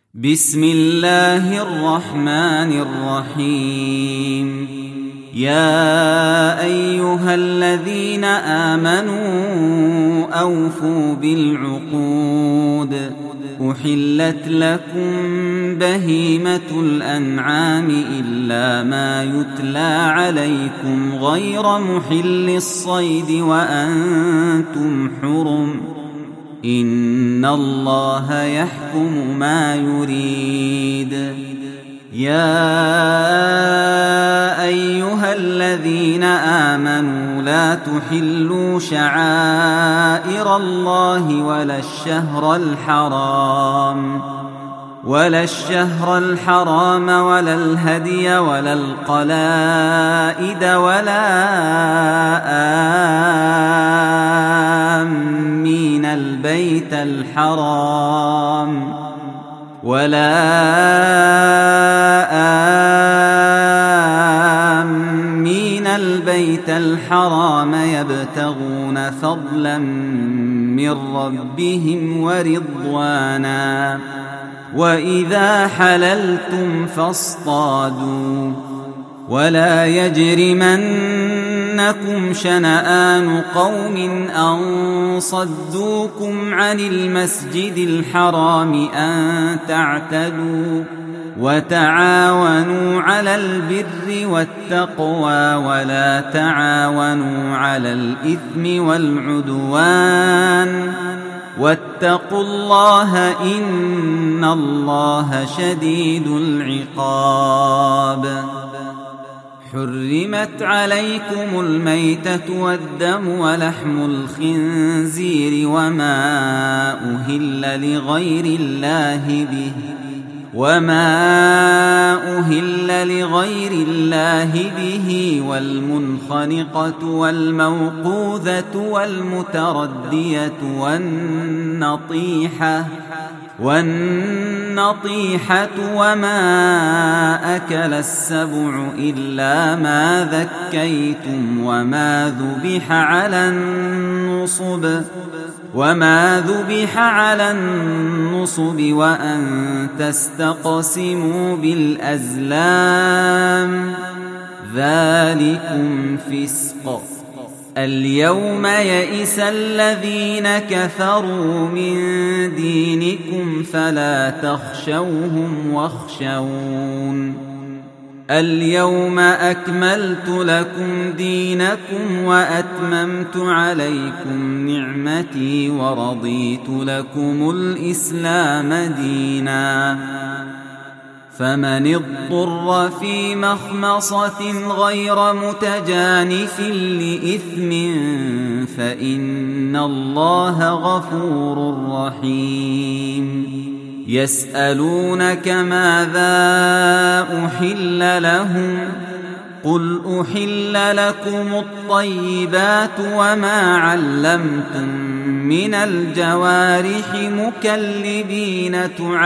بسم الله الرحمن الرحيم. يا أيها الذين آمنوا أوفوا بالعقود. أحلت لكم بهيمة الأنعام إلا ما يتلى عليكم غير محل الصيد وأنتم حرم. إن الله يحكم ما يريد. يا أيها الذين آمنوا لا تحلوا شعائر الله ولا الشهر الحرام ولا الهدي ولا القلائد ولا آمين البيت الحرام يبتغون فضلا من ربهم ورضوانا. وإذا حللتم فاصطادوا. ولا يجرمنكم شنآن قوم أن صدوكم عن المسجد الحرام أن تعتدوا. وتعاونوا على البر والتقوى ولا تعاونوا على الإثم والعدوان. واتقوا الله إن الله شديد العقاب. حرمت عليكم الميتة والدم ولحم الخنزير وما أهل لغير الله به والمنخنقة والموقوذة والمتردية والنطيحة وما أكل السبع إلا ما ذكيتم وما ذبح على النصب وأن تستقسموا بالأزلام ذلكم فسق. اليوم يئس الذين كفروا من دينكم فلا تخشوهم واخشون. اليوم أكملت لكم دينكم وأتممت عليكم نعمتي ورضيت لكم الإسلام دينا. فمن اضطر في مخمصة غير متجانف لإثم فإن الله غفور رحيم. يسألونك ماذا أحل لهم قل أحل لكم الطيبات وما علمتم من الجوارح مكلبين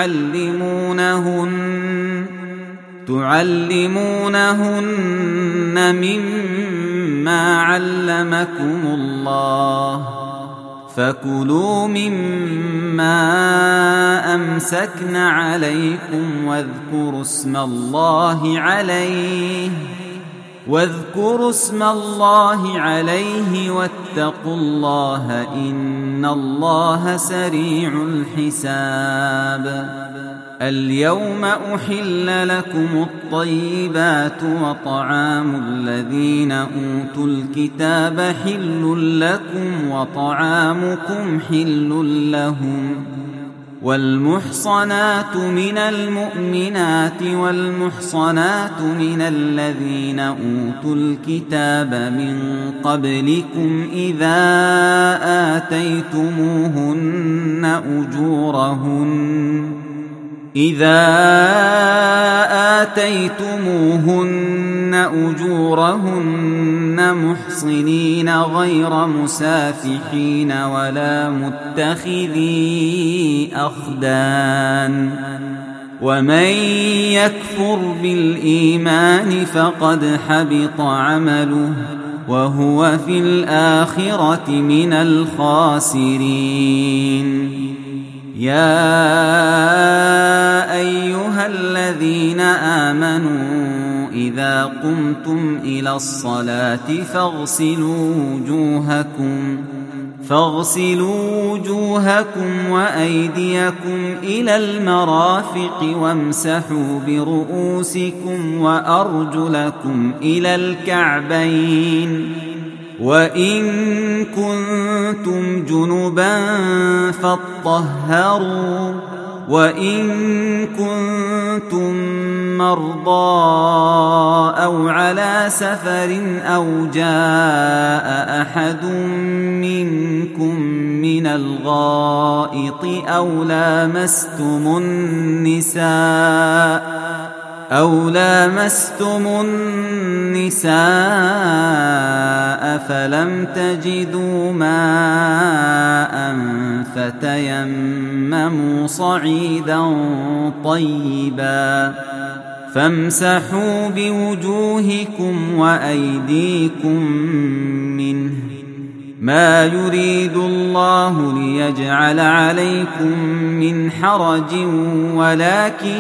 تعلمونهن مما علمكم الله فكلوا مما أمسكن عليكم واذكروا اسم الله عليه واتقوا الله إن الله سريع الحساب. اليوم أحل لكم الطيبات وطعام الذين أوتوا الكتاب حل لكم وطعامكم حل لهم. والمحصنات من المؤمنات والمحصنات من الذين أوتوا الكتاب من قبلكم إذا آتيتموهن أجورهن محصنين غير مسافحين ولا متخذي أخدان. ومن يكفر بالإيمان فقد حبط عمله وهو في الآخرة من الخاسرين. يا الذين آمنوا إذا قمتم إلى الصلاة فاغسلوا وجوهكم وأيديكم إلى المرافق وامسحوا برؤوسكم وأرجلكم إلى الكعبين وإن كنتم جنبا فاطهروا وإن كنتم مرضى أو على سفر أو جاء أحد منكم من الغائط أو لامستم النساء فلم تجدوا ماء فتيمموا صعيدا طيبا فامسحوا بوجوهكم وأيديكم منه ما يريد الله ليجعل عليكم من حرج ولكن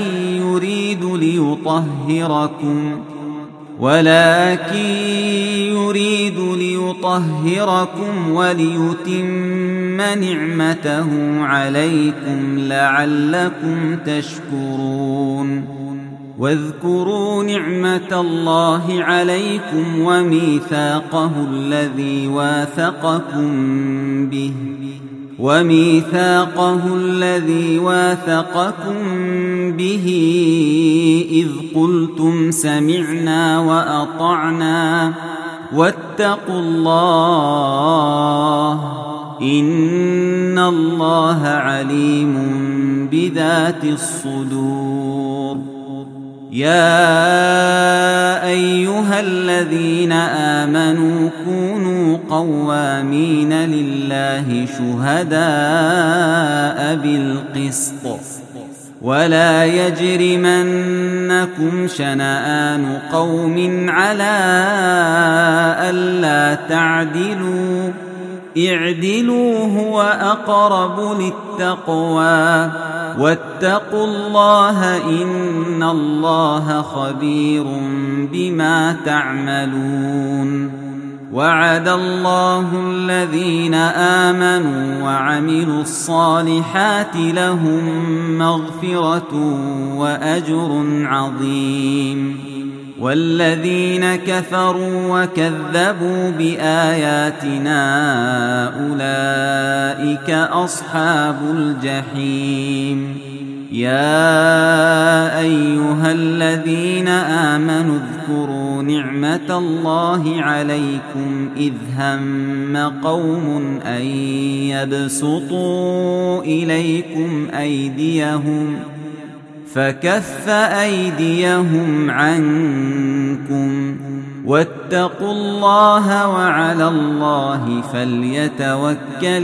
يريد ليطهركم وليتم نعمته عليكم لعلكم تشكرون واذكروا نعمة الله عليكم وميثاقه الذي واثقكم به إذ قلتم سمعنا وأطعنا واتقوا الله إن الله عليم بذات الصدور يا أيها الذين آمنوا كونوا قوامين لله شهداء بالقسط ولا يجرمنكم شنآن قوم على ألا تعدلوا اعدلوا هو أقرب للتقوى واتقوا الله إن الله خبير بما تعملون وعد الله الذين آمنوا وعملوا الصالحات لهم مغفرة وأجر عظيم والذين كفروا وكذبوا بآياتنا أولئك أصحاب الجحيم يا أيها الذين آمنوا اذكروا نعمة الله عليكم إذ هم قوم أن يبسطوا إليكم أيديهم فكف أيديهم عنكم واتقوا الله وعلى الله فليتوكل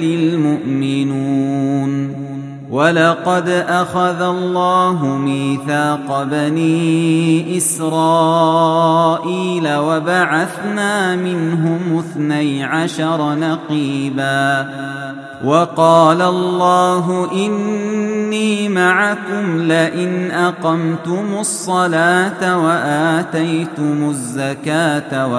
المؤمنون ولقد أخذ الله ميثاق بني إسرائيل وبعثنا منهم 12 نقيبا وقال الله إني معكم لئن أقمتم الصلاة وآتيتم الزكاة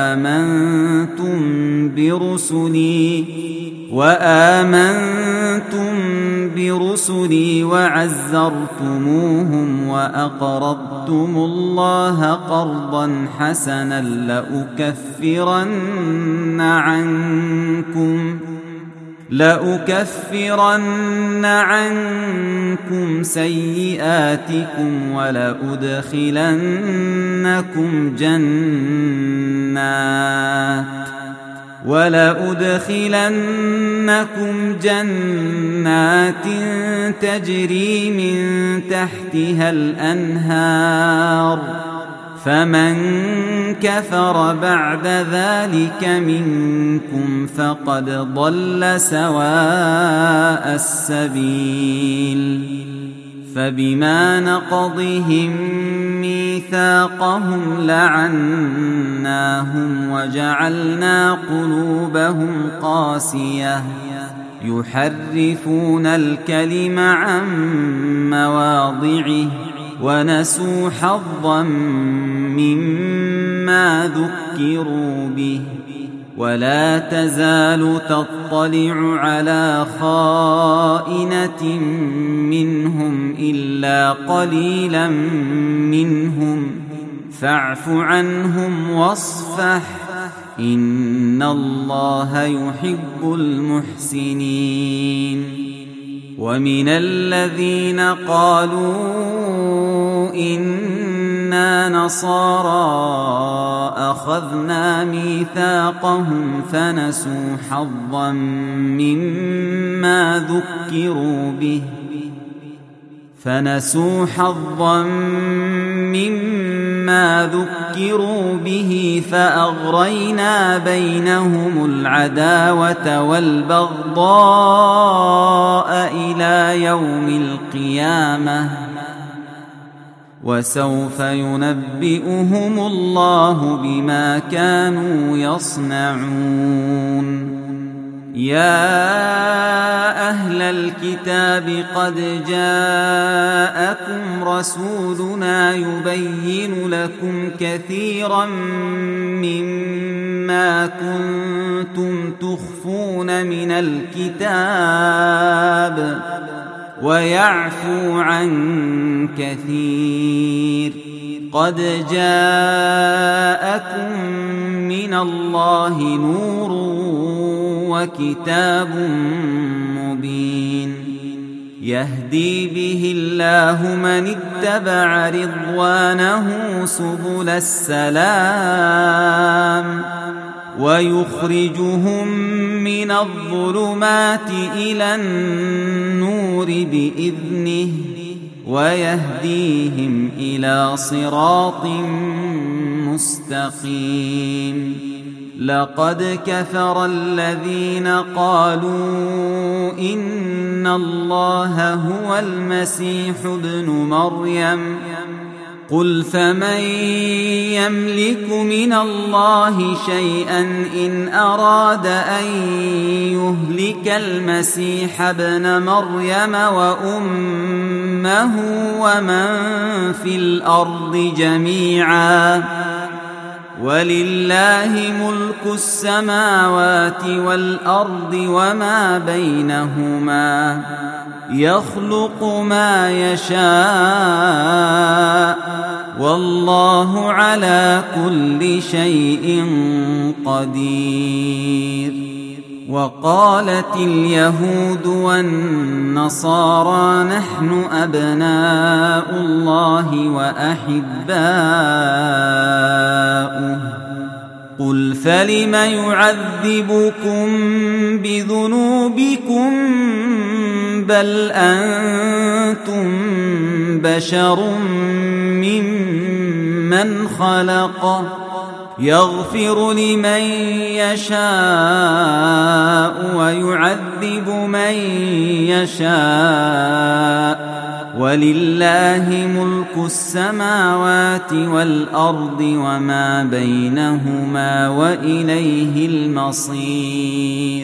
وآمنتم برسلي وعزرتموهم وأقرضتم الله قرضا حسنا لأكفرن عنكم سيئاتكم ولأدخلنكم جنات تجري من تحتها الأنهار فمن كفر بعد ذلك منكم فقد ضل سواء السبيل فبما نقضهم ميثاقهم لعناهم وجعلنا قلوبهم قاسية يحرفون الكلم عن مواضعه ونسوا حظا مما ذكروا به ولا تزال تطلع على خائنة منهم إلا قليلا منهم فاعف عنهم واصفح إن الله يحب المحسنين ومن الذين قالوا إنا نصارى أخذنا ميثاقهم فنسوا حظا مما ذكروا به فأغرينا بينهم العداوة والبغضاء إلى يوم القيامة وسوف ينبئهم الله بما كانوا يصنعون يا أهل الكتاب قد جاءكم رسولنا يبين لكم كثيرا مما كنتم تخفون من الكتاب ويعفو عن كثير قد جاءكم من الله نور وكتاب مبين يهدي به الله من اتبع رضوانه سبل السلام ويخرجهم من الظلمات إلى النور بإذنه ويهديهم إلى صراط مستقيم لقد كفر الذين قالوا إن الله هو المسيح ابن مريم قل فمن يملك من الله شيئا إن أراد أن يهلك المسيح ابن مريم وأمه ومن في الأرض جميعا ولله ملك السماوات والأرض وما بينهما يخلق ما يشاء والله على كل شيء قدير وقالت اليهود والنصارى نحن أبناء الله وأحباؤه قل فلم يعذبكم بذنوبكم بل أنتم بشر ممن خلق يغفر لمن يشاء ويعذب من يشاء ولله ملك السماوات والأرض وما بينهما وإليه المصير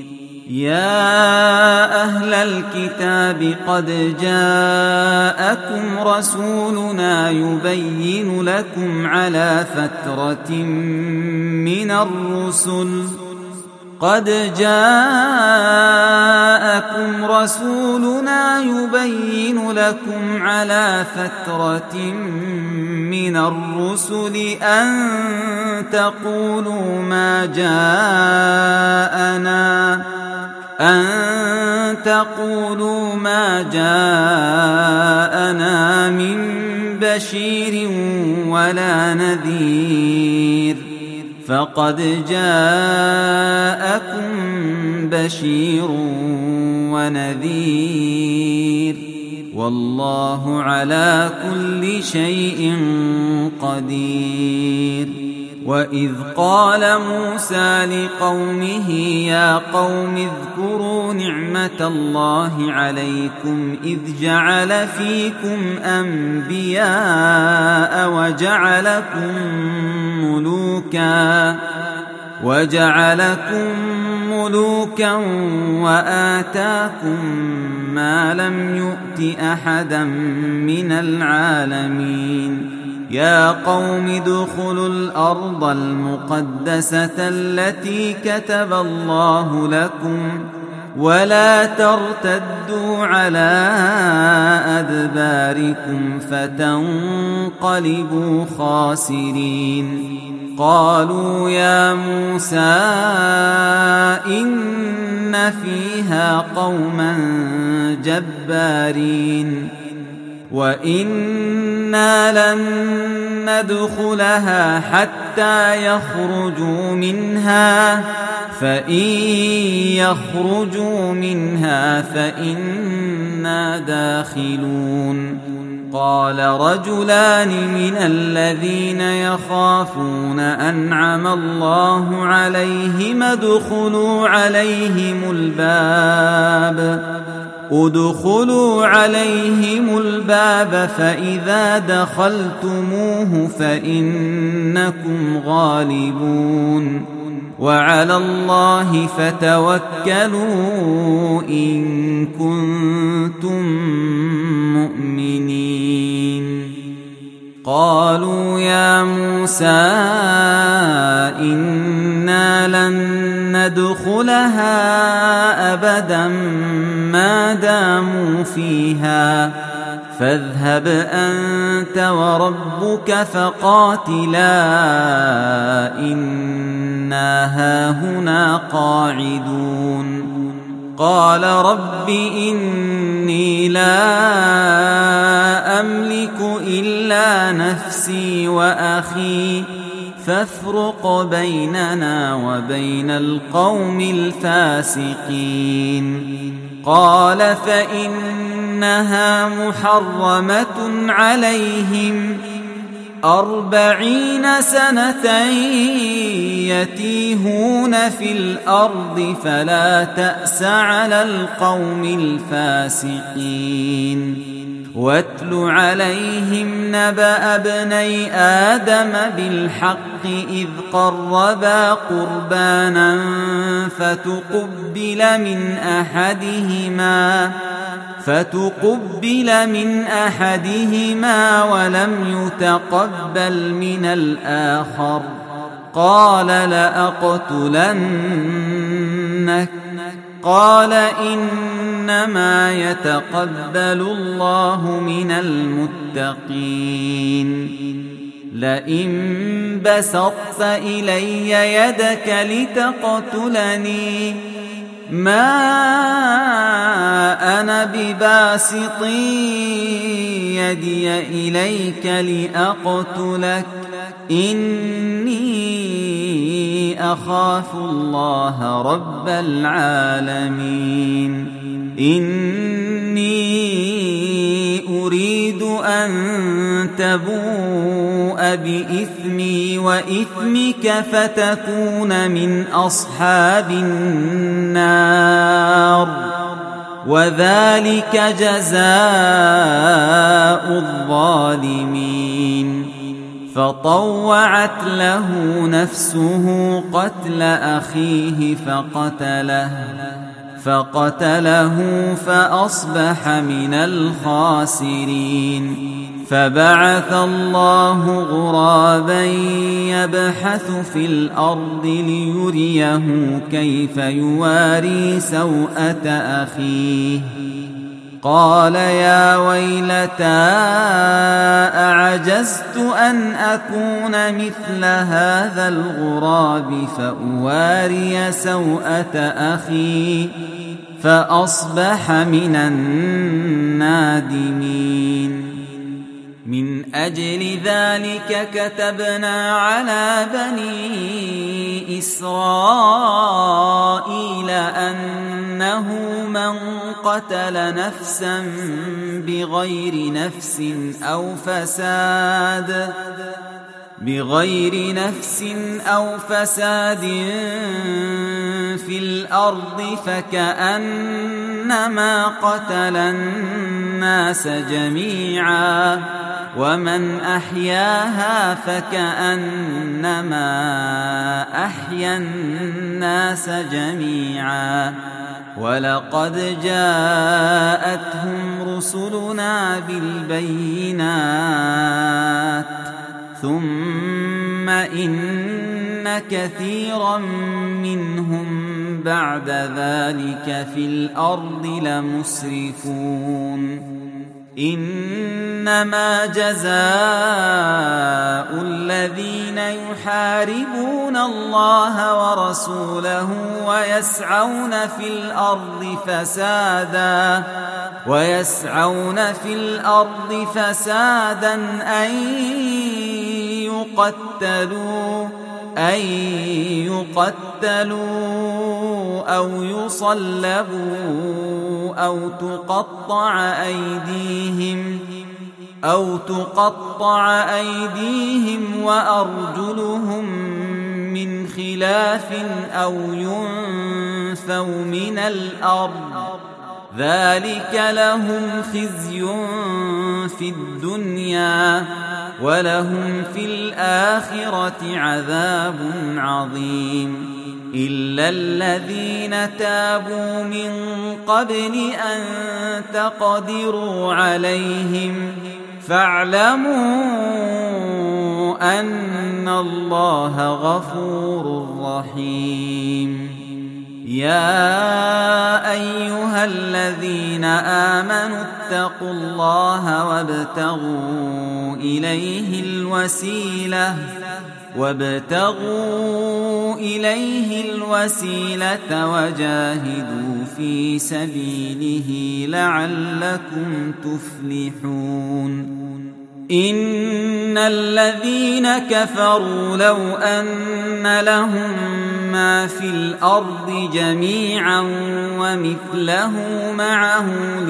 يا أهل الكتاب قد جاءكم رسولنا يبين لكم على فترة من الرسل أن تقولوا ما جاءنا من بشير ولا نذير فقد جاءكم بشير ونذير والله على كل شيء قدير وإذ قال موسى لقومه يا قوم اذكروا نعمة الله عليكم إذ جعل فيكم أنبياء وجعلكم ملوكا وآتاكم ما لم يؤت أحدا من العالمين يا قوم ادخلوا الأرض المقدسة التي كتب الله لكم ولا ترتدوا على أدباركم فتنقلبوا خاسرين قالوا يا موسى إن فيها قوما جبارين وإنا لن ندخلها حتى يخرجوا منها فإن يخرجوا منها فإنا داخلون قال رجلان من الذين يخافون أنعم الله عليهم ادخلوا عليهم الباب فإذا دخلتموه فإنكم غالبون وعلى الله فتوكلوا إن كنتم مؤمنين قالوا يا موسى إنا لن ندخلها أبدا ما داموا فيها فاذهب أنت وربك فقاتلا إنا هاهنا قاعدون قال رب إني لا أملك إلا نفسي وأخي فافرق بيننا وبين القوم الفاسقين قال فإنها محرمة عليهم 40 سنة يتيهون في الأرض فلا تأس على القوم الفاسقين واتل عليهم نبأ ابني آدم بالحق إذ قربا قربانا فتقبل من أحدهما ولم يتقبل من الآخر قال لأقتلنك قال إنما يتقبل الله من المتقين لئن بسطت إلي يدك لتقتلني ما أنا بباسط يدي إليك لأقتلك إني أخاف الله رب العالمين إني أريد أن تبوء بإثمي وإثمك فتكون من أصحاب النار وذلك جزاء الظالمين فطوعت له نفسه قتل أخيه فقتله فأصبح من الخاسرين فبعث الله غرابا يبحث في الأرض ليريه كيف يواري سوءة أخيه قال يا ويلتى أعجزت أن أكون مثل هذا الغراب فأواري سوءة أخي فأصبح من النادمين من أجل ذلك كتبنا على بني إسرائيل أنه من قتل نفسا بغير نفس أو فساد في الأرض فكأنما قتل الناس جميعا ومن أحياها فكأنما أحيا الناس جميعا ولقد جاءتهم رسلنا بالبينات ثم إن كثيرا منهم بعد ذلك في الأرض لمسرفون إنما جزاء الذين يحاربون الله ورسوله ويسعون في الأرض فسادا أن يقتلوا أو يصلبوا أو تقطع أيديهم وأرجلهم من خلاف أو ينفوا من الأرض ذلك لهم خزي في الدنيا ولهم في الآخرة عذاب عظيم إلا الذين تابوا من قبل أن تقدروا عليهم فاعلموا أن الله غفور رحيم يا أيها الذين آمنوا اتقوا الله وابتغوا إليه الوسيلة وجاهدوا في سبيله لعلكم تفلحون إن الذين كفروا لو أن لهم ما في الأرض جميعا ومثله معه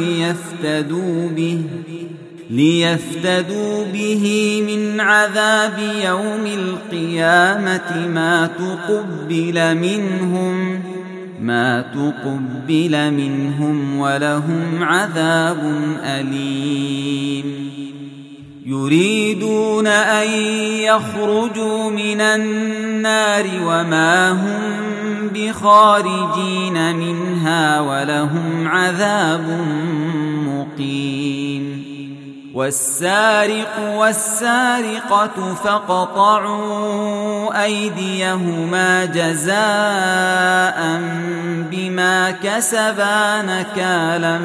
ليفتدوا به من عذاب يوم القيامة ما تقبل منهم ولهم عذاب أليم يريدون أن يخرجوا من النار وما هم بخارجين منها ولهم عذاب مقيم والسارق والسارقة فاقطعوا أيديهما جزاء بما كسبا نكالا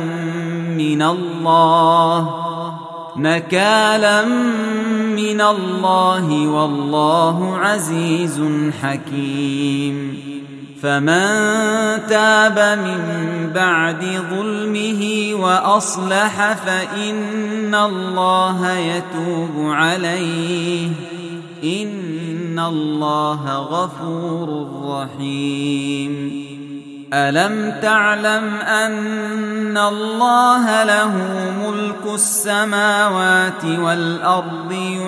من الله والله عزيز حكيم فمن تاب من بعد ظلمه وأصلح فإن الله يتوب عليه إن الله غفور رحيم ألم تعلم أن الله له ملك السماوات والأرض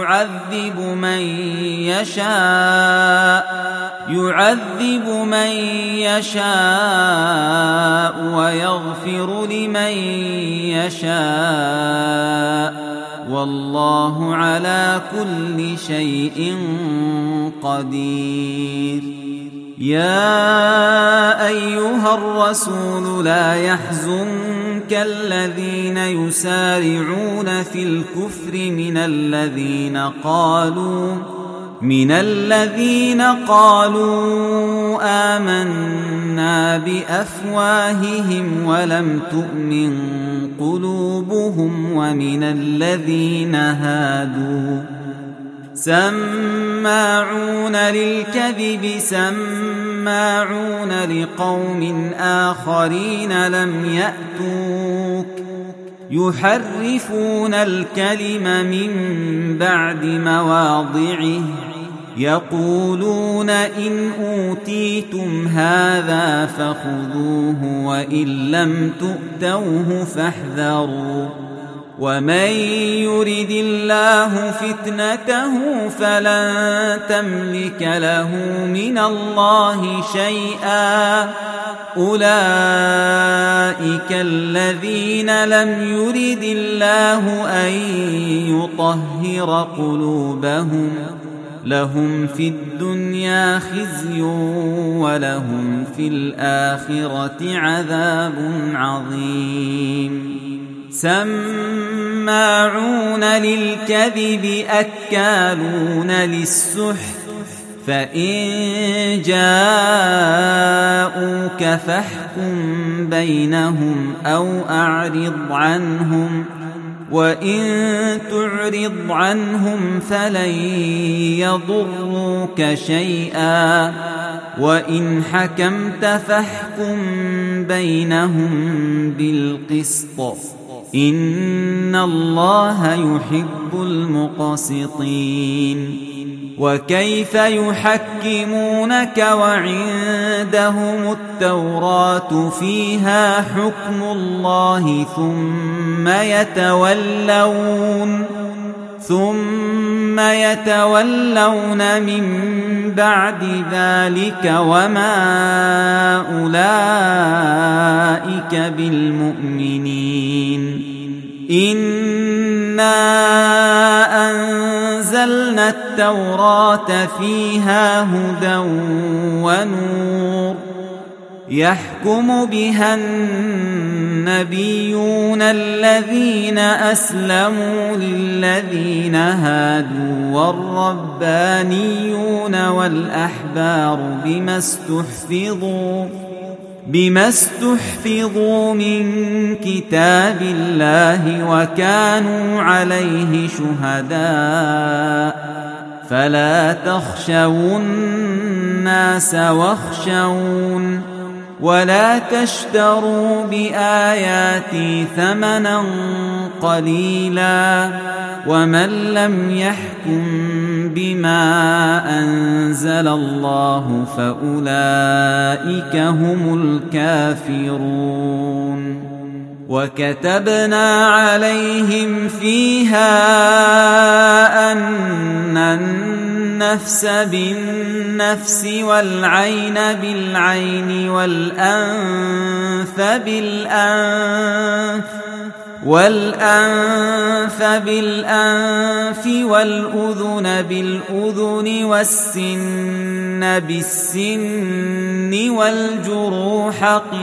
يعذب من يشاء ويغفر لمن يشاء والله على كل شيء قدير يا أيها الرسول لا يحزنك الذين يسارعون في الكفر من الذين قالوا آمنا بأفواههم ولم تؤمن قلوبهم ومن الذين هادوا سماعون للكذب سماعون لقوم آخرين لم يأتوك يحرفون الكلم من بعد مواضعه يقولون إن أوتيتم هذا فخذوه وإن لم تؤتوه فاحذروا ومن يرد الله فتنته فلن تملك له من الله شيئا أولئك الذين لم يرد الله أن يطهر قلوبهم لهم في الدنيا خزي ولهم في الآخرة عذاب عظيم سماعون للكذب أكالون للسحت فإن جاءوك فاحكم بينهم أو أعرض عنهم وإن تعرض عنهم فلن يضروك شيئا وإن حكمت فاحكم بينهم بالقسط إن الله يحب المقسطين وكيف يحكمونك وعندهم التوراة فيها حكم الله ثم يتولون من بعد ذلك وما أولئك بالمؤمنين إنا أنزلنا التوراة فيها هدى ونور يحكم بها النبيون الذين أسلموا للذين هادوا والربانيون والأحبار بما استحفظوا من كتاب الله وكانوا عليه شهداء فلا تخشوا الناس واخشون ولا تشتروا بآياتي ثمنا قليلا ومن لم يحكم بما أنزل الله فأولئك هم الكافرون وكتبنا عليهم فيها أن النفس بالنفس والعين بالعين والأنف بالأنف والأذن بالأذن والسن بالسن والجروح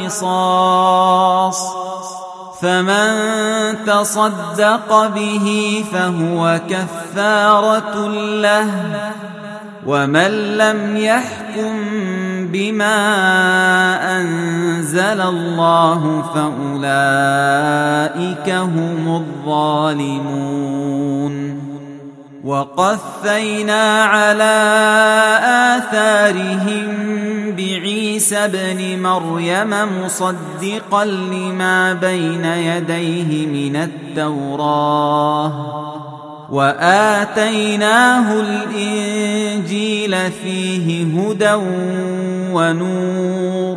قصاص فمن تصدق به فهو كفارة له ومن لم يحكم بما أنزل الله فأولئك هم الظالمون وقفينا على آثارهم بعيسى ابن مريم مصدقا لما بين يديه من التوراة وآتيناه الإنجيل فيه هدى ونور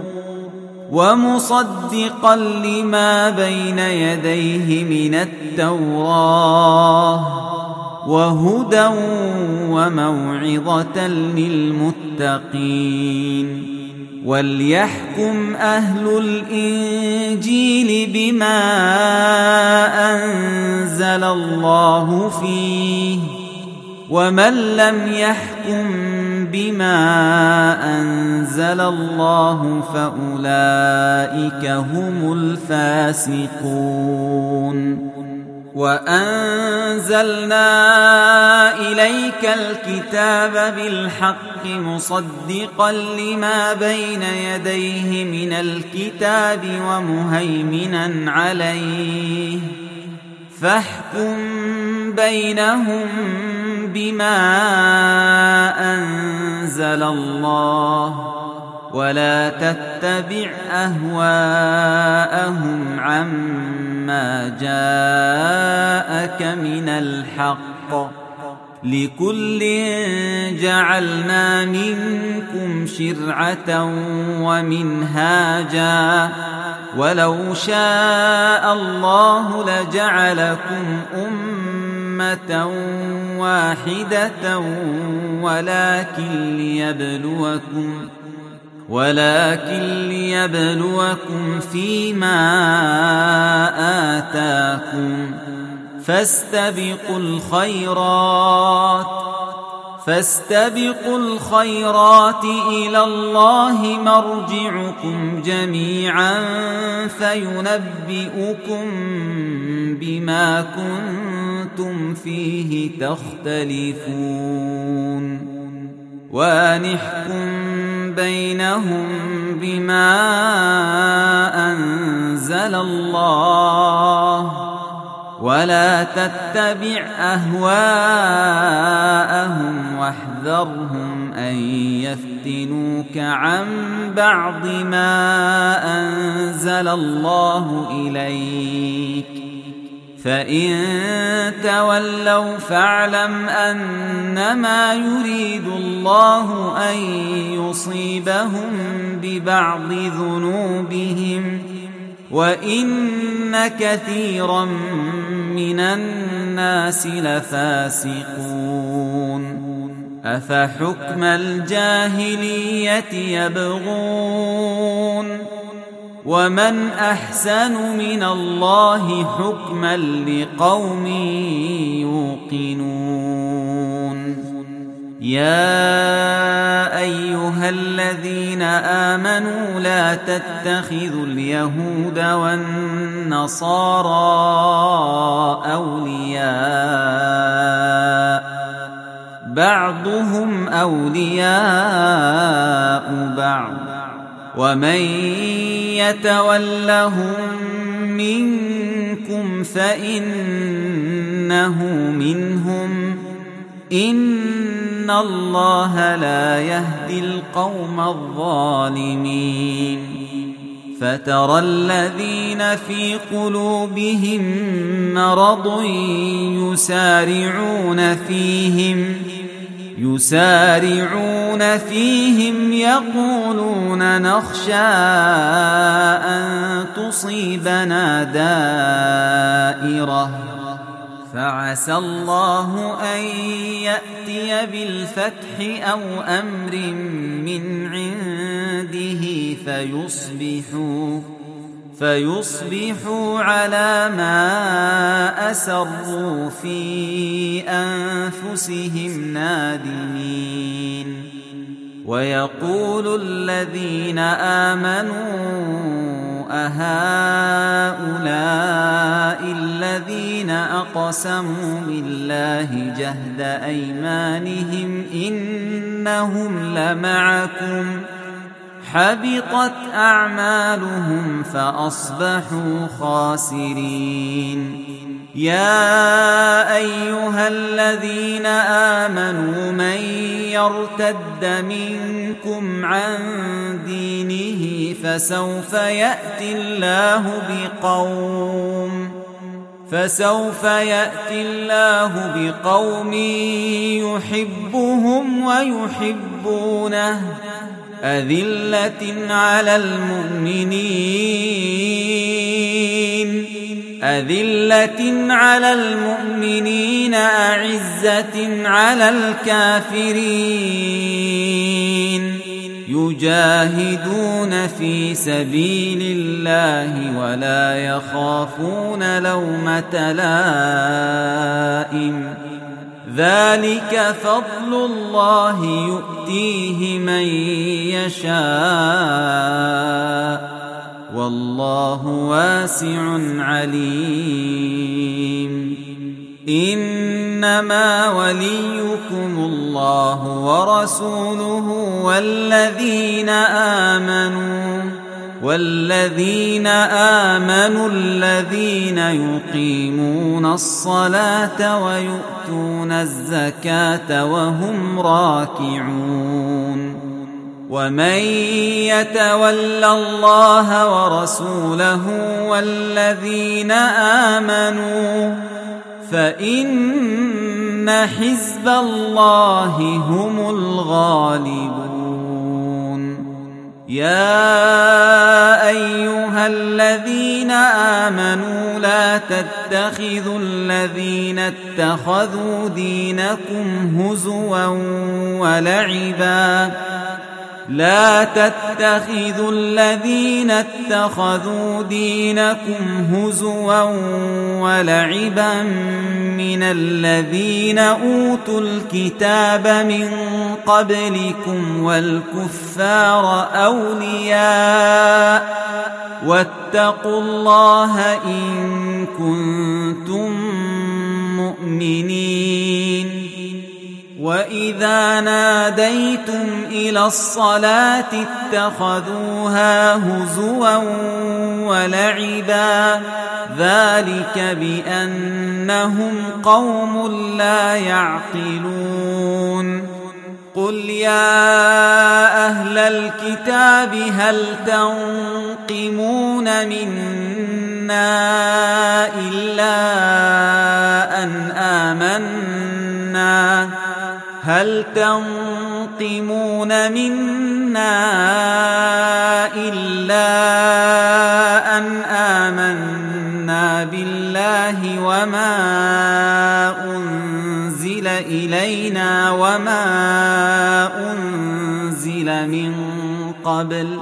ومصدقا لما بين يديه من التوراة وهدى وموعظة للمتقين وليحكم أهل الإنجيل بما أنزل الله فيه ومن لم يحكم بما أنزل الله فأولئك هم الفاسقون وأنزلنا إليك الكتاب بالحق مصدقا لما بين يديه من الكتاب ومهيمنا عليه فاحكم بينهم بما أنزل الله ولا تتبع أهواءهم عما جاءك من الحق لكل جعلنا منكم شرعة ومنهاجا ولو شاء الله لجعلكم أمة واحدة ولكن ليبلوكم فيما آتاكم. فاستبقوا الخيرات إلى الله مرجعكم جميعا فينبئكم بما كنتم فيه تختلفون. وأنحكم بينهم بما أنزل الله ولا تتبع أهواءهم واحذرهم أن يفتنوك عن بعض ما أنزل الله إليك. فإن تولوا فاعلم أنما يريد الله أن يصيبهم ببعض ذنوبهم وإن كثيرا من الناس لفاسقون. أفحكم الجاهلية يبغون ومن أحسن من الله حكما لقوم يوقنون. يا أيها الذين آمنوا لا تتخذوا اليهود والنصارى أولياء بعضهم أولياء بعض ومن يتولهم منكم فإنه منهم إن الله لا يهدي القوم الظالمين. فترى الذين في قلوبهم مرض يسارعون فيهم يقولون نخشى أن تصيبنا دائرة فعسى الله أن يأتي بالفتح أو أمر من عنده فيصبحوا على ما أسروا في أنفسهم نادمين. ويقول الذين آمنوا أهؤلاء الذين أقسموا بالله جهد أيمانهم إنهم لمعكم حبطت أعمالهم فأصبحوا خاسرين. يا أيها الذين آمنوا من يرتد منكم عن دينه فسوف يأتي الله بقوم يحبهم ويحبونه أذلة على المؤمنين أعزة على الكافرين يجاهدون في سبيل الله ولا يخافون لومة لائم. ذلك فضل الله يؤتيه من يشاء والله واسع عليم. إنما وليكم الله ورسوله والذين آمنوا الذين يقيمون الصلاة ويؤتون الزكاة وهم راكعون. ومن يتول الله ورسوله والذين آمنوا فإن حزب الله هم الغالبون. يا أيها الذين آمنوا لا تتخذوا الذين اتخذوا دينكم هزوا ولعبا من الذين أوتوا الكتاب من قبلكم والكفار أولياء واتقوا الله إن كنتم مؤمنين. وإذا ناديتم إلى الصلاة اتخذوها هزوا ولعبا ذلك بأنهم قوم لا يعقلون. قل يا أهل الكتاب هل تنقمون منا إلا أن آمنا بالله وما أنزل إلينا وما أنزل من قبل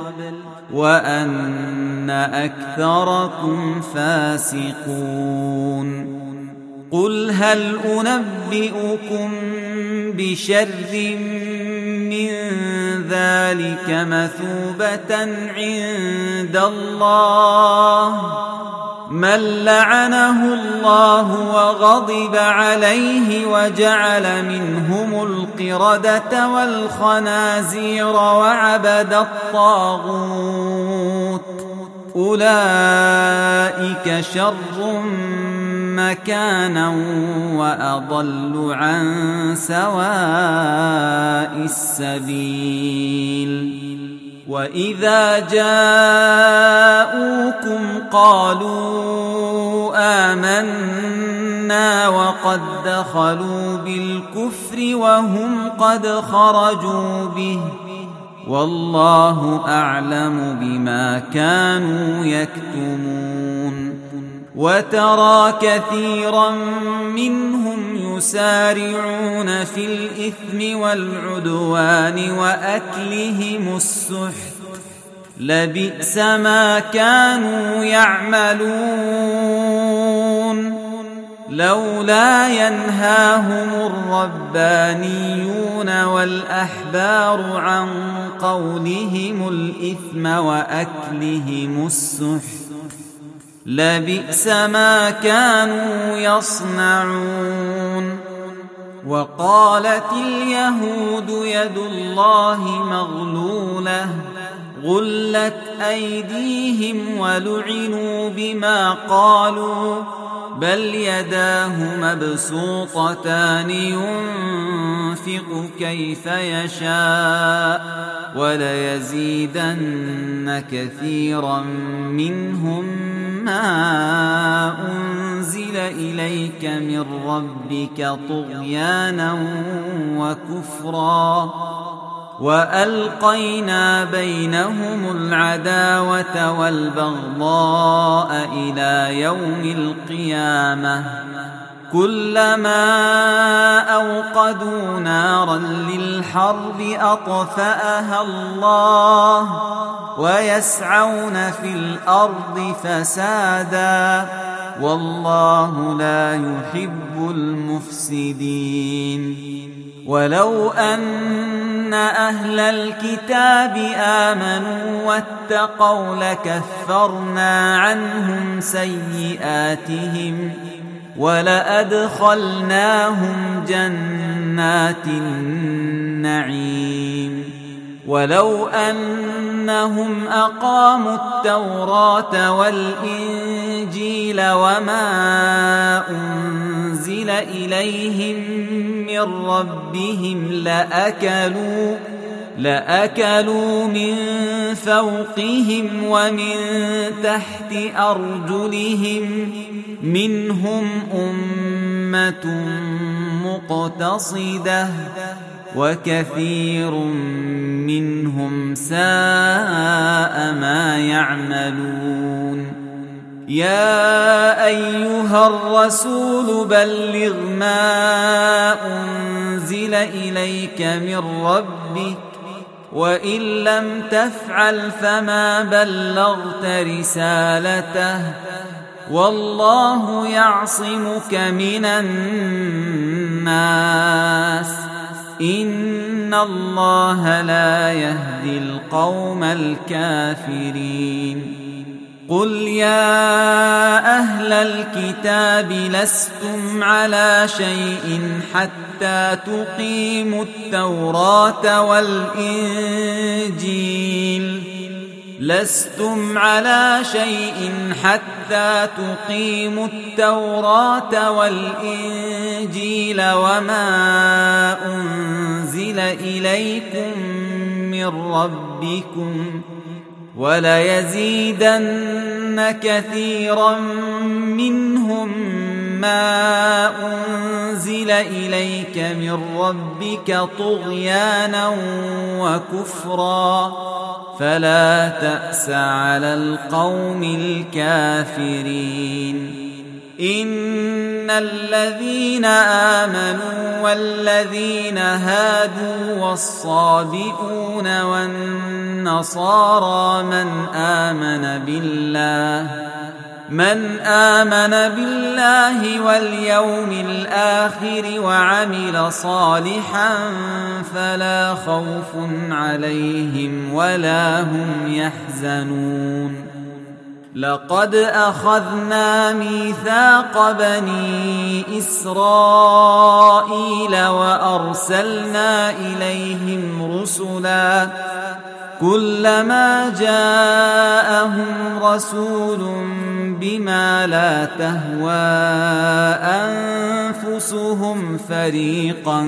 وأن أكثركم فاسقون. قل هل أنبئكم بشر من ذلك مثوبة عند الله من لعنه الله وغضب عليه وجعل منهم القردة والخنازير وعبد الطاغوت أولئك شر مكانا وأضل عن سواء السبيل. وإذا جاءوكم قالوا آمنا وقد دخلوا بالكفر وهم قد خرجوا به والله أعلم بما كانوا يكتمون. وترى كثيرا منهم يسارعون في الإثم والعدوان وأكلهم السحت لبئس ما كانوا يعملون. لولا ينهاهم الربانيون والأحبار عن قولهم الإثم وأكلهم السحت لبئس ما كانوا يصنعون. وقالت اليهود يد الله مغلولة غلت أيديهم ولعنوا بما قالوا بل يداه مبسوطتان ينفق كيف يشاء وليزيدن كثيرا منهم ما أنزل إليك من ربك طغيانا وكفرا وألقينا بينهم العداوة والبغضاء إلى يوم القيامة كلما أوقدوا نارا للحرب أطفأها الله ويسعون في الأرض فسادا والله لا يحب المفسدين. ولو أن أهل الكتاب آمنوا واتقوا لكفرنا عنهم سيئاتهم ولأدخلناهم جنات النعيم. ولو أنهم أقاموا التوراة والإنجيل وما أنزل إليهم من ربهم لأكلوا من فوقهم ومن تحت أرجلهم منهم أمة مقتصدة وكثير منهم ساء ما يعملون. يا أيها الرسول بلغ ما أنزل إليك من ربك وإن لم تفعل فما بلغت رسالته والله يعصمك من الناس إن الله لا يهدي القوم الكافرين. قل يا أهل الكتاب لستم على شيء حتى تقيموا التوراة والإنجيل لستم على شيء حتى تقيموا التوراة والإنجيل وما أنزل إليكم من ربكم وليزيدن كثيرا منهم ما أنزل إليك من ربك طغيانا وكفرا فلا تأس على القوم الكافرين. إن الذين آمنوا والذين هادوا والصابئون والنصارى من آمن بالله واليوم الآخر وعمل صالحا فلا خوف عليهم ولا هم يحزنون. لقد أخذنا ميثاق بني إسرائيل وأرسلنا إليهم رسلا كلما جاءهم رسول بما لا تهوى أنفسهم فريقا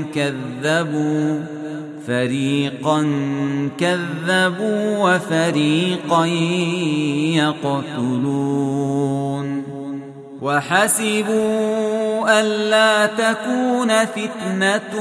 كذبوا وفريقا يقتلون. وحسبوا ألا تكون فتنة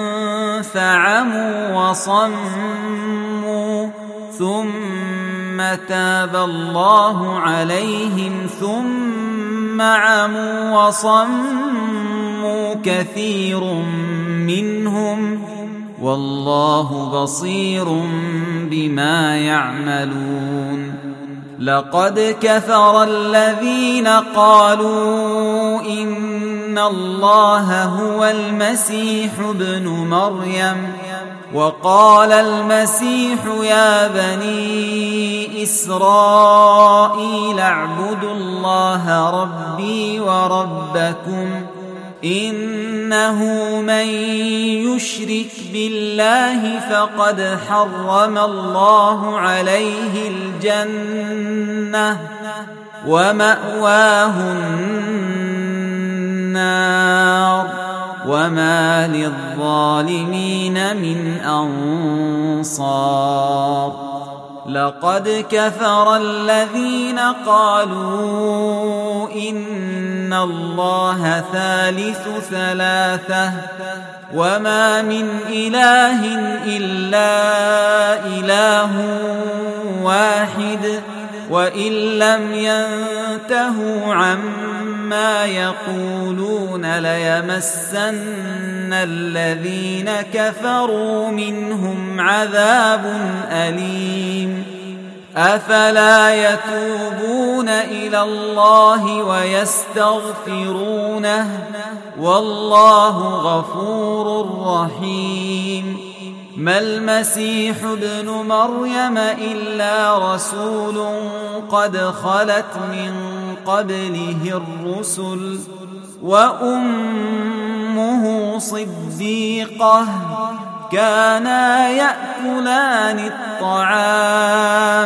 فعموا وصموا ثم تاب الله عليهم ثم عموا وصموا كثير منهم والله بصير بما يعملون. لقد كفر الذين قالوا إن الله هو المسيح ابن مريم وقال المسيح يا بني إسرائيل اعبدوا الله ربي وربكم إنه من يشرك بالله فقد حرم الله عليه الجنة ومأواه النار وما للظالمين من أنصار. لقد كفر الذين قالوا إن الله ثالث ثلاثة وما من إله إلا إله واحد وإن لم ينتهوا عما يقولون ليمسن الذين كفروا منهم عذاب أليم. أفلا يتوبون إلى الله ويستغفرونه والله غفور رحيم. ما المسيح ابن مريم إلا رسول قد خلت من قبله الرسل وأمه صديقة كانا يأكلان الطعام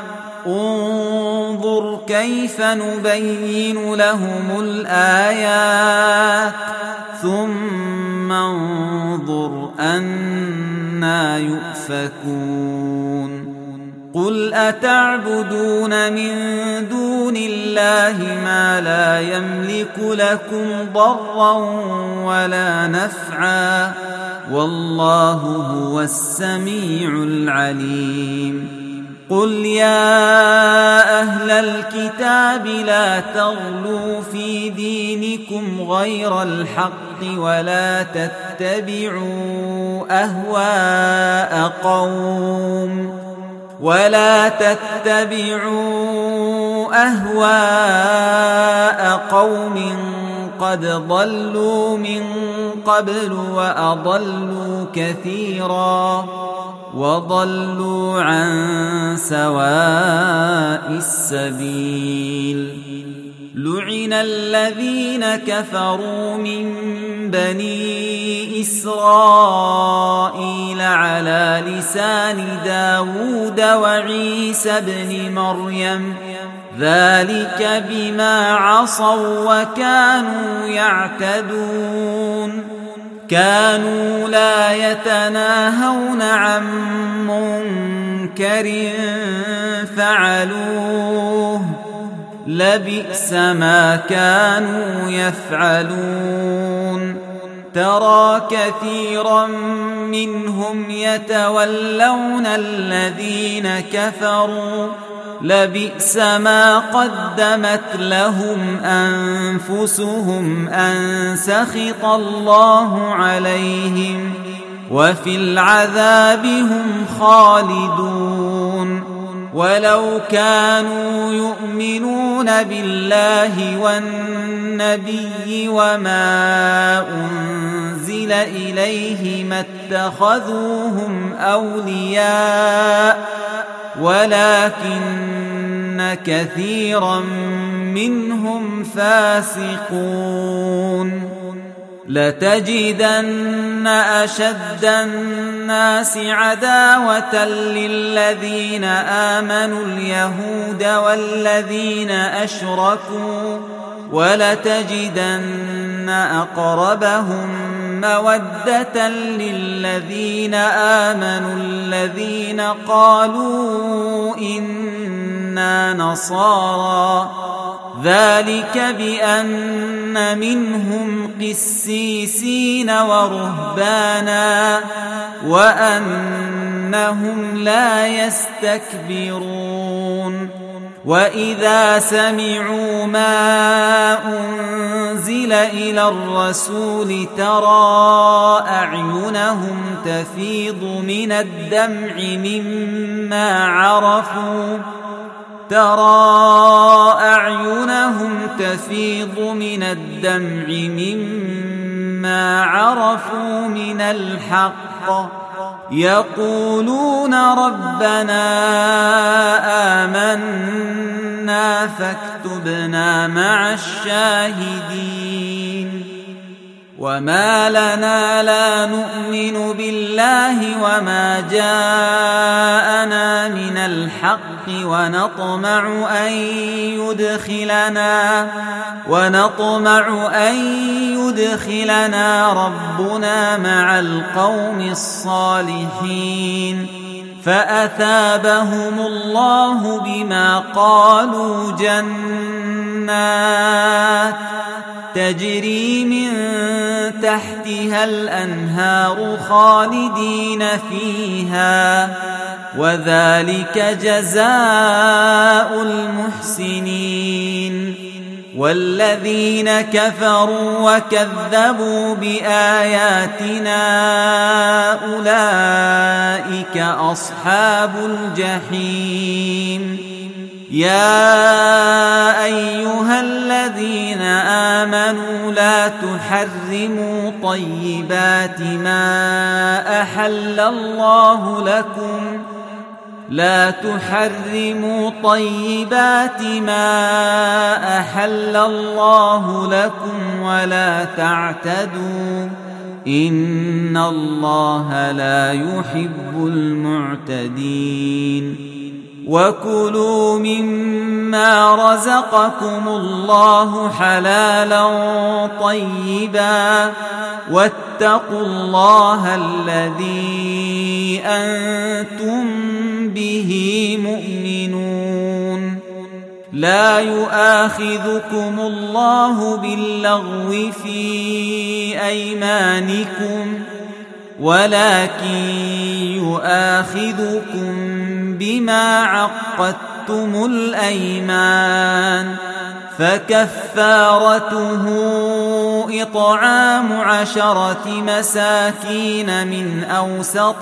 انظر كيف نبين لهم الآيات ثم انظر أنى يؤفكون. قل أتعبدون من دون الله ما لا يملك لكم ضرا ولا نفعا والله هو السميع العليم قل يا أهل الكتاب لا تغلوا في دينكم غير الحق ولا تتبعوا أهواء قوم قد ضلوا من قبل وأضلوا كثيرا وضلوا عن سواء السبيل لعن الذين كفروا من بني إسرائيل على لسان داود وعيسى بن مريم ذلك بما عصوا وكانوا يعتدون كانوا لا يتناهون عن منكر فعلوه لبئس ما كانوا يفعلون ترى كثيرا منهم يتولون الذين كفروا لبئس ما قدمت لهم أنفسهم أن سخط الله عليهم وفي العذاب هم خالدون ولو كانوا يؤمنون بالله والنبي وما أنزل إليه ما اتخذوهم أولياء ولكن كثيرا منهم فاسقون لتجدن أشد الناس عداوة للذين آمنوا اليهود والذين أشركوا ولتجدن أقربهم مودة للذين آمنوا الذين قالوا إنا نصارى ذلك بأن منهم قسيسين ورهبانا وأنهم لا يستكبرون وإذا سمعوا ما أنزل إلى الرسول ترى أعينهم تفيض من الدمع مما عرفوا من الحق يقولون ربنا آمنا فاكتبنا مع الشاهدين وما لنا لا نؤمن بالله وما جاءنا من الحق ونطمع أن يدخلنا ربنا مع القوم الصالحين فأثابهم الله بما قالوا جنات تجري من تحتها الأنهار خالدين فيها وذلك جزاء المحسنين والذين كفروا وكذبوا بآياتنا أولئك أصحاب الجحيم يا أيها الذين آمنوا لا تحرموا طيبات ما أحل الله لكم ولا تعتدوا إن الله لا يحب المعتدين وكلوا مما رزقكم الله حلالا طيبا واتقوا الله الذي أنتم به مؤمنون. لا يؤاخذكم الله باللغو في أيمانكم ولكن يؤاخذكم بما عقدتم الأيمان، فكفارته إطعام 10 مساكين من أوسط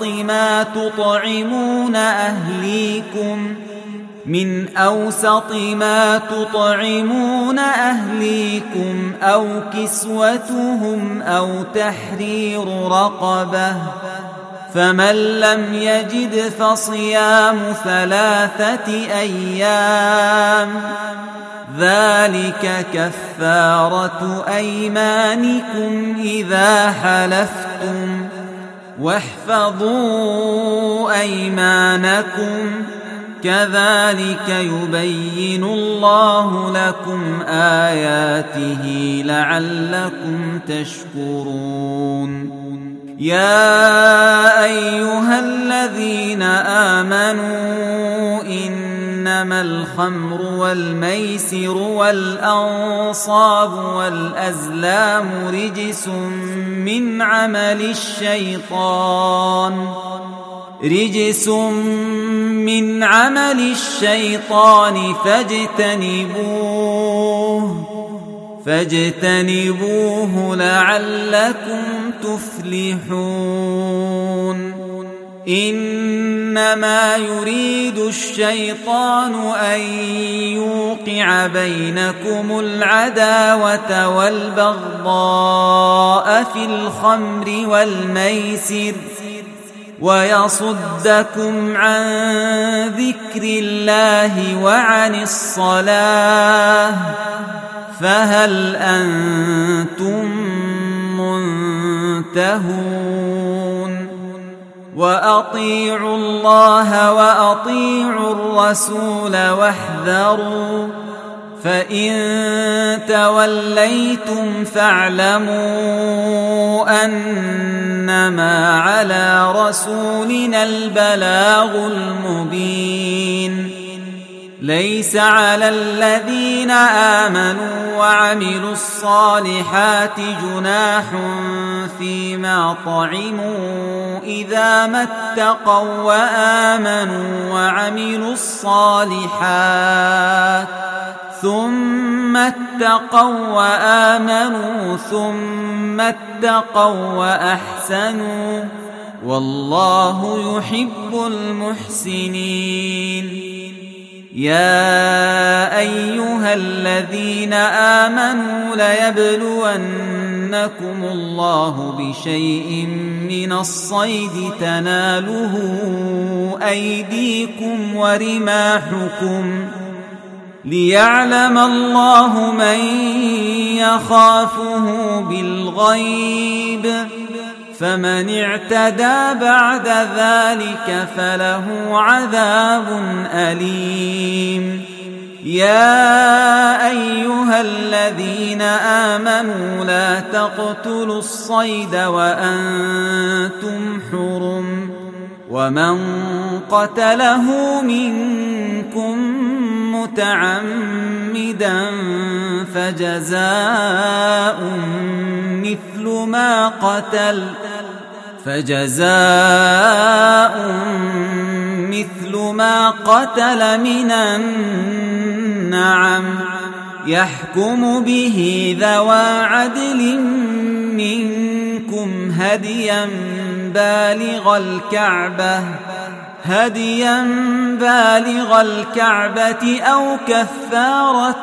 ما تطعمون أهليكم أو كسوتهم أو تحرير رقبة، فمن لم يجد فصيام 3 أيام، ذلك كفارة أيمانكم إذا حلفتم، واحفظوا أيمانكم، كذلك يبين الله لكم آياته لعلكم تشكرون. يا أيها الذين آمنوا إنما الخمر والميسر والأنصاب والأزلام رجس من عمل الشيطان فاجتنبوه لعلكم تفلحون. إنما يريد الشيطان أن يوقع بينكم العداوة والبغضاء في الخمر والميسر ويصدكم عن ذكر الله وعن الصلاة، فهل أنتم منتهون؟ وأطيعوا الله وأطيعوا الرسول واحذروا، فإن توليتم فاعلموا أنما على رسولنا البلاغ المبين. ليس على الذين آمنوا وعملوا الصالحات جناح فيما طعموا إذا ما اتقوا وآمنوا وعملوا الصالحات ثم اتقوا وآمنوا ثم اتقوا وأحسنوا، والله يحب المحسنين. يا أيها الذين آمنوا ليبلونكم الله بشيء من الصيد تناله أيديكم ورماحكم، ليعلم الله من يخافه بالغيب، فمن اعتدى بعد ذلك فله عذاب أليم. يا أيها الذين آمنوا لا تقتلوا الصيد وأنتم حرم، ومن قتله منكم متعمدا فجزاء مثل ما قتل من النعم، يحكم به ذوى عدل منكم هديا بالغ الكعبة أو كفارة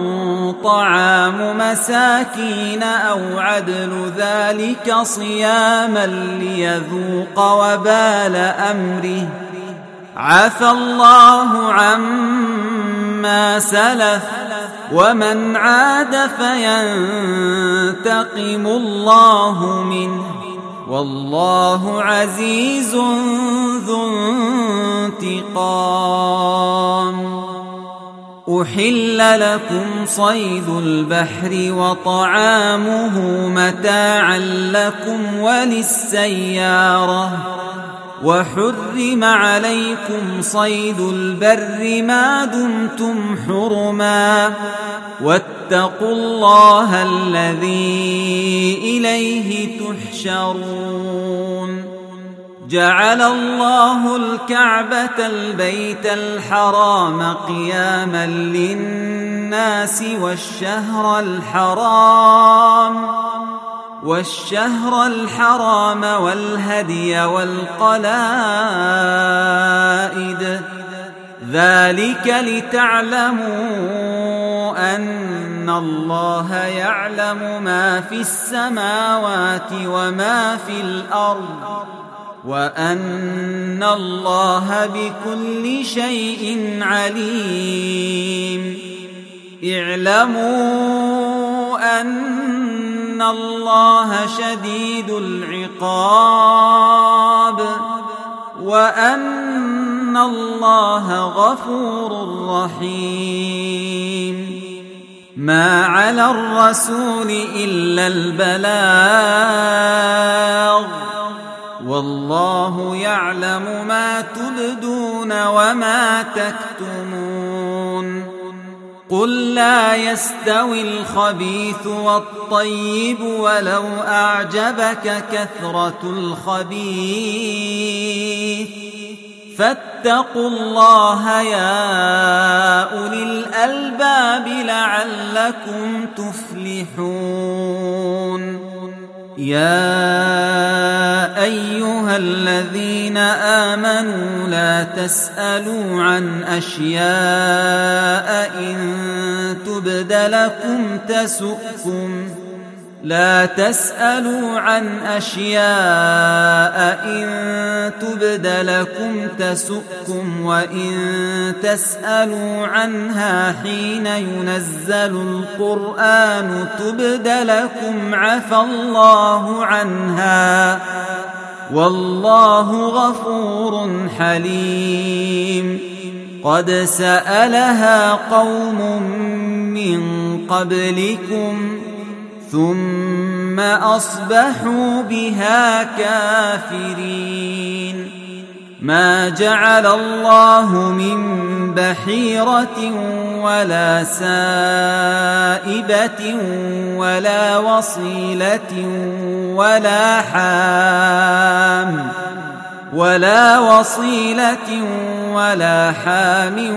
طعام مساكين أو عدل ذلك صياما ليذوق وبال أمره، عفى الله عما سلف، ومن عاد فينتقم الله منه، والله عزيز ذو انتقام. أحل لكم صيد البحر وطعامه متاعا لكم وللسيارة وحرم عليكم صيد البر ما دمتم حرما واتقوا الله الذي إليه تحشرون جعل الله الكعبة البيت الحرام قياما للناس والشهر الحرام والهدي والقلائد ذلك لتعلموا أن الله يعلم ما في السماوات وما في الأرض وأن الله بكل شيء عليم اعلموا أن الله شديد العقاب وأن الله غفور رحيم ما على الرسول إلا البلاغ والله يعلم ما تبدون وما تكتمون قل لا يستوي الخبيث والطيب ولو أعجبك كثرة الخبيث فاتقوا الله يا أولي الألباب لعلكم تفلحون يا أيها الذين آمنوا لا تسألوا عن أشياء إن تبد لكم تسؤكم لا تسألوا عن أشياء إن تبد لكم تسؤكم وإن تسألوا عنها حين ينزل القرآن تبد لكم عفى الله عنها والله غفور حليم قد سألها قوم من قبلكم ثم أصبحوا بها كافرين ما جعل الله من بحيرة ولا سائبة ولا وصيلة ولا حام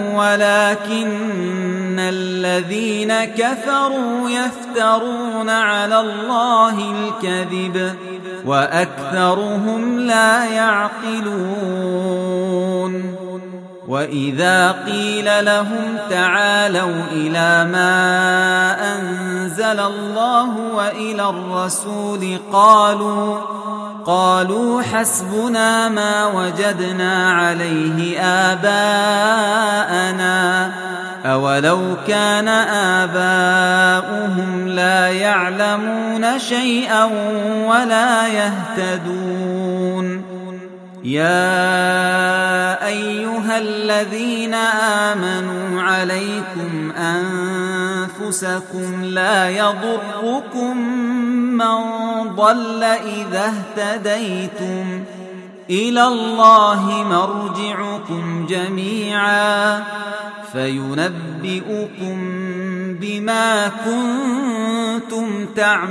ولكن الذين كفروا يفترون على الله الكذب وأكثرهم لا يعقلون وإذا قيل لهم تعالوا إلى ما أنزل الله وإلى الرسول قالوا حسبنا ما وجدنا عليه آباءنا أولو كان آباؤهم لا يعلمون شيئا ولا يهتدون يا أيها الذين آمنوا عليكم أنفسكم لا يضركم من ضل إذا اهتديتم إلى الله مرجعكم جميعا فينبئكم بما كنتم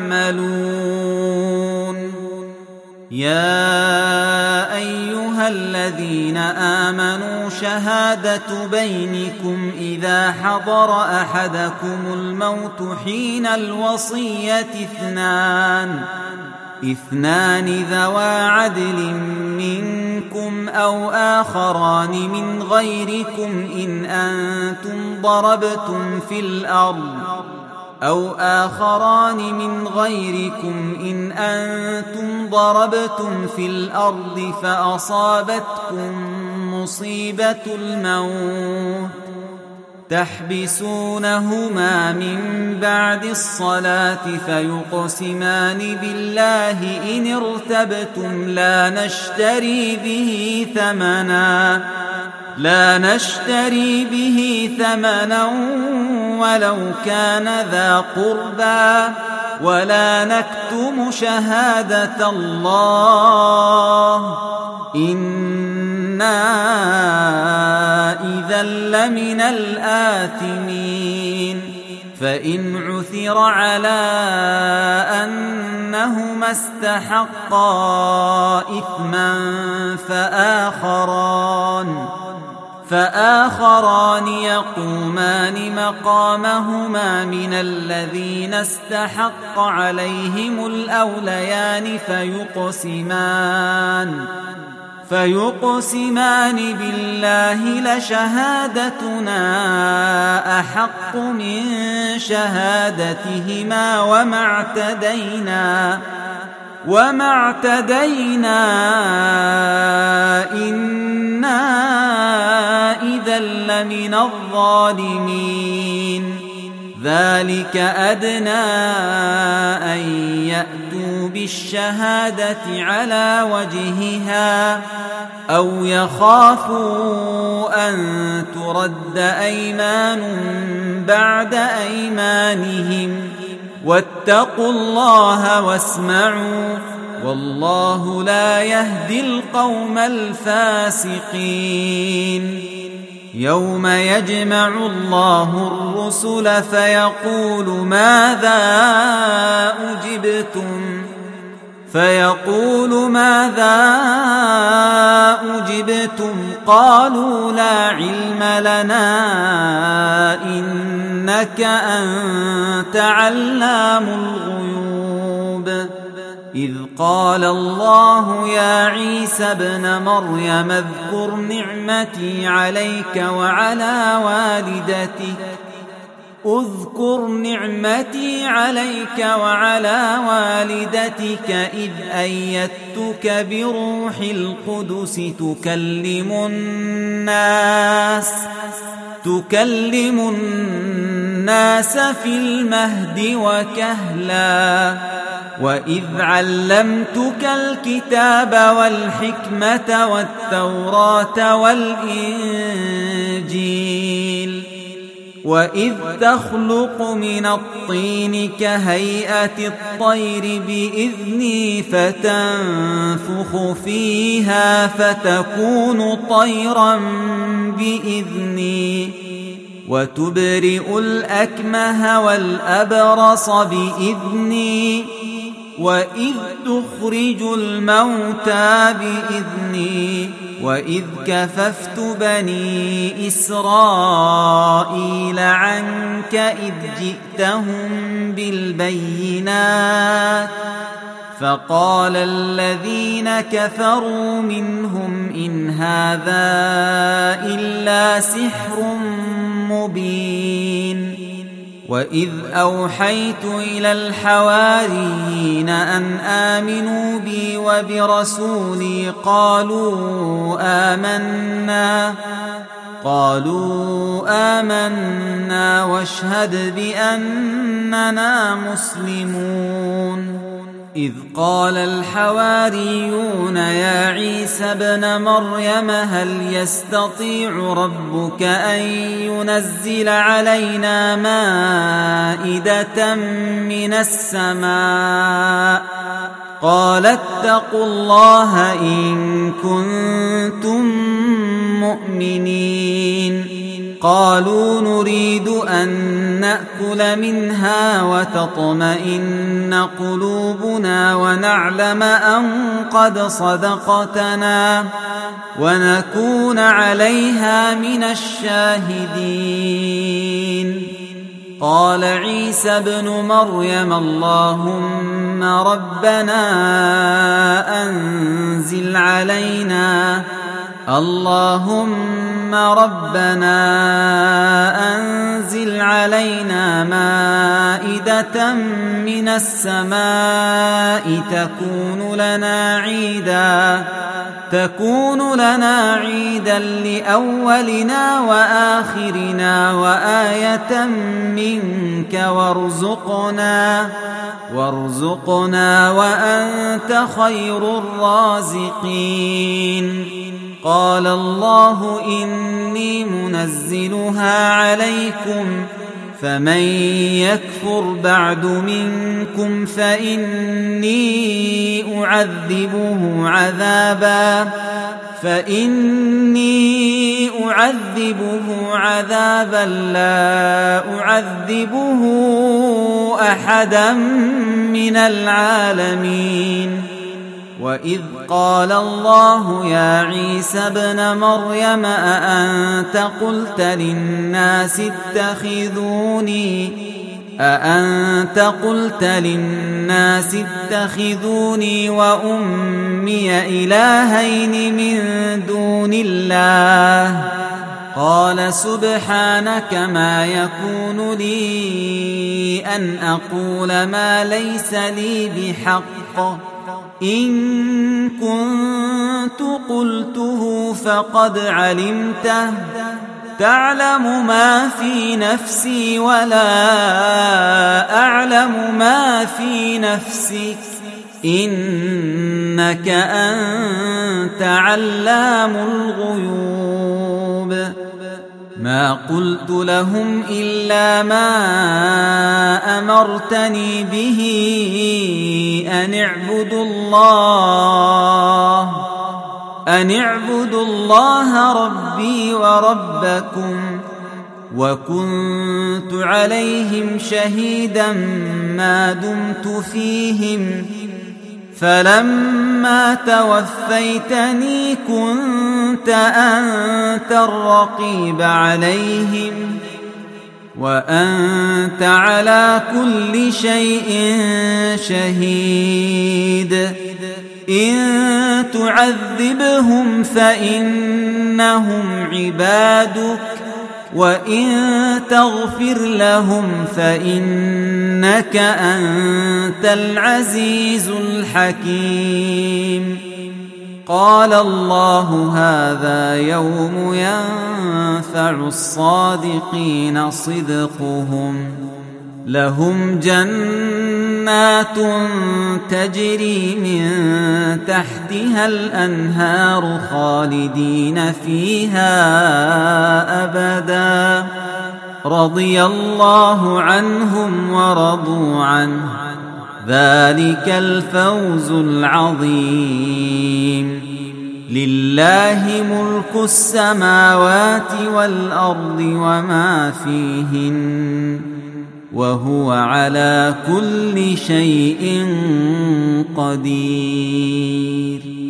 تعملون يا أيها الذين آمنوا شهادة بينكم إذا حضر أحدكم الموت حين الوصية اثنان ذوى عدل منكم أو آخران من غيركم إن أنتم ضربتم في الأرض فأصابتكم مصيبة الموت تحبسونهما من بعد الصلاة فيقسمان بالله إن ارتبتم لا نشتري به ثمنا لا نشتري به ثمنا ولو كان ذا قربى ولا نكتم شهادة الله إنا إذا لمن الآثمين فإن عثر على أنهما استحقا إثما فآخران يقومان مقامهما من الذين استحق عليهم الأوليان فيقسمان بالله لشهادتنا أحق من شهادتهما وما اعتدينا إنا إذا لمن الظالمين ذلك أدنى أن يأتوا بالشهادة على وجهها أو يخافوا أن ترد أيمان بعد أيمانهم واتقوا الله واسمعوا والله لا يهدي القوم الفاسقين يوم يجمع الله الرسل فيقول ماذا أجبتم قالوا لا علم لنا إنك أنت علام الغيوب إذ قال الله يا عيسى ابن مريم اذكر نعمتي عليك وعلى والدتك إذ أيدتك بروح القدس تكلم الناس في المهد وكهلا وإذ علمتك الكتاب والحكمة والتوراة والإنجيل وإذ تخلق من الطين كهيئة الطير بإذني فتنفخ فيها فتكون طيرا بإذني وتبرئ الأكمه والأبرص بإذني وإذ تخرج الموتى بإذني وإذ كففت بني إسرائيل عنك إذ جئتهم بالبينات فقال الذين كفروا منهم إن هذا إلا سحر مبين وإذ أوحيت إلى الحواريين أن آمنوا بي وبرسولي قالوا آمنا واشهد بأننا مسلمون إذ قال الحواريون يا عيسى ابن مريم هل يستطيع ربك أن ينزل علينا مائدة من السماء قال اتقوا الله إن كنتم مؤمنين قالوا نريد أن نأكل منها وتطمئن قلوبنا ونعلم أن قد صدقتنا ونكون عليها من الشاهدين قال عيسى ابن مريم اللهم ربنا أنزل علينا مائدة من السماء تكون لنا عيدا لأولنا وآخرنا وآية منك وارزقنا وأنت خير الرازقين قال الله إني منزلها عليكم فمن يكفر بعد منكم فإني أعذبه عذابا لا أعذبه أحدا من العالمين. وإذ قال الله يا عيسى ابن مريم أأنت قلت للناس اتخذوني وأمي إلهين من دون الله قال سبحانك ما يكون لي أن أقول ما ليس لي بحق إن كنت قلته فقد علمته تعلم ما في نفسي ولا أعلم ما في نفسك إنك أنت علام الغيوب. ما قلت لهم إلا ما أمرتني به أن اعبدوا الله ربي وربكم وكنت عليهم شهيدا ما دمت فيهم فلما توفيتني كنت أنت الرقيب عليهم وأنت على كل شيء شهيد. إن تعذبهم فإنهم عبادك وإن تغفر لهم فإنك أنت العزيز الحكيم. قال الله هذا يوم ينفع الصادقين صدقهم لهم جنات تجري من تحتها الأنهار خالدين فيها أبدا رضي الله عنهم ورضوا عنه ذلك الفوز العظيم. لله ملك السماوات والأرض وما فيهن وهو على كل شيء قدير.